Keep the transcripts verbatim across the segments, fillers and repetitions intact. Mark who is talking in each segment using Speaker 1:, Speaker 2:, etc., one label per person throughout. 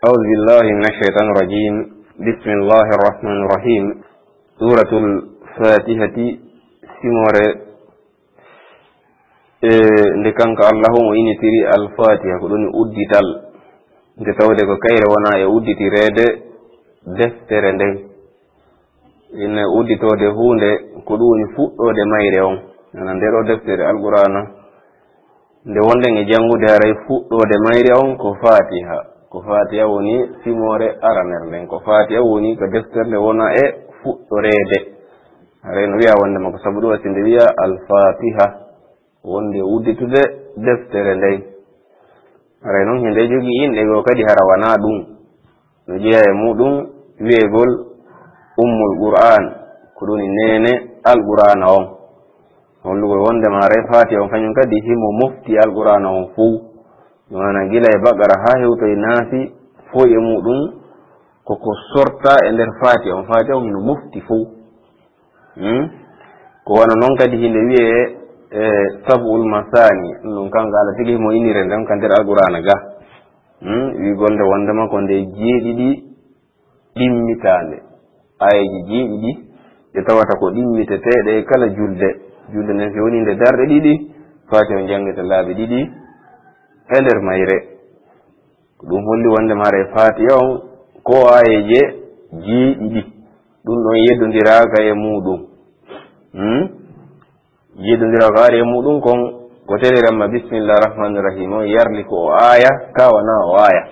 Speaker 1: أعوذ بالله من الشيطان الرجيم. بسم الله الرحمن الرحيم. سورة الفاتحة سمورة نكانك اللهم إني تري الفاتحة كدوني أودي تال نتاودي كاير وانا يودي تريد دفتر ndey إن أودي تودي هونde كدوني فؤودي مايريون أنا نديرو دفتر القرآن nde wonde nge jangude haray fuɗɗode mayre on ko fatiha ko fatiha woni simore araner nden ko fatiha woni ko deftere wona e fuɗɗorede haray no wiya wonde mako sabu ɗum wasinde wiya al-fatiha wonde udditude deftere ndey haray noon hende jogi inɗe go kadi hara wana ɗum no jeeya e muɗum wiyegol ummul qur'an ko ɗum nene al-qur'ana on hollugol wondema haray fatiha on kañum kadi himo mofti alqur'ana on fuu mana gila e baqara ha hewto e naasi fo e muɗum koko sorta e nder fatiha on fatiha on hino mofti fuu ko wana noon kadi hinde wiye e sab'ul masani ɗum kanga ala tigi himo inire nden ka nder alqur'ana ga wigolde wondema ko nde jeeɗiɗi ɗimmitande ayeji jeeɗiɗi ɗe tawata ko ɗimmiteteɗe kala julde julde nden so woni nde darɗe ɗiɗi fatiha on jangita laabi ɗiɗi e nder mayre ɗum holli wonde mare fatiha on ko ayeje jeeɗiɗi ɗum ɗon yeddondiraka e muɗum yeddondiraka ari e muɗum kon ko teleramma bisimillah rahmani rahim on yarli ko o aya ka wana o aya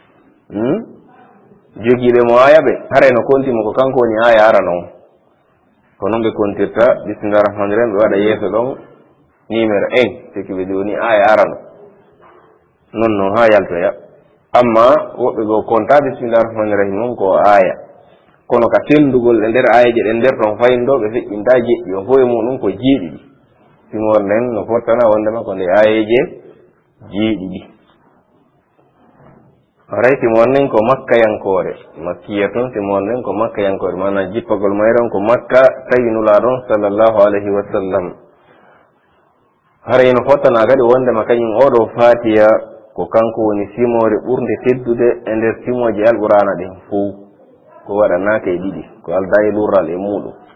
Speaker 1: jogiiɓe mo aya ɓe haray no kontimo ko kanko woni aya ara noon ko noon ɓe kontirta bisimillah rahmani rahim ɓe waɗa yeeso ɗon numéro un siki ɓe joni aya arano non noon ha yaltoya amma woɓɓe go konta bisimillah rahmani rahim on ko aya kono ka tendugol e nder ayaji ɗen nder ton fayindo ɓe feƴƴinta jeɗɗi o fo e muɗum ko jeeɗiɗi simor nden no fottana wondema ko nde ayaje jeeɗiɗi haray simor nden ko makkayankore makkiya ton simor nden ko makkayankore mana jippagol mayron ko makka tawi nulaɗon sallllahu alayhi wa sallam haray no fottana kadi wondema kañum oɗo fatiha ko kanko woni simore ɓurde teddude e nder simoje alqur'ana ɗen fou ko waɗanaka e ɗiɗi ko alda e lurral e muɗum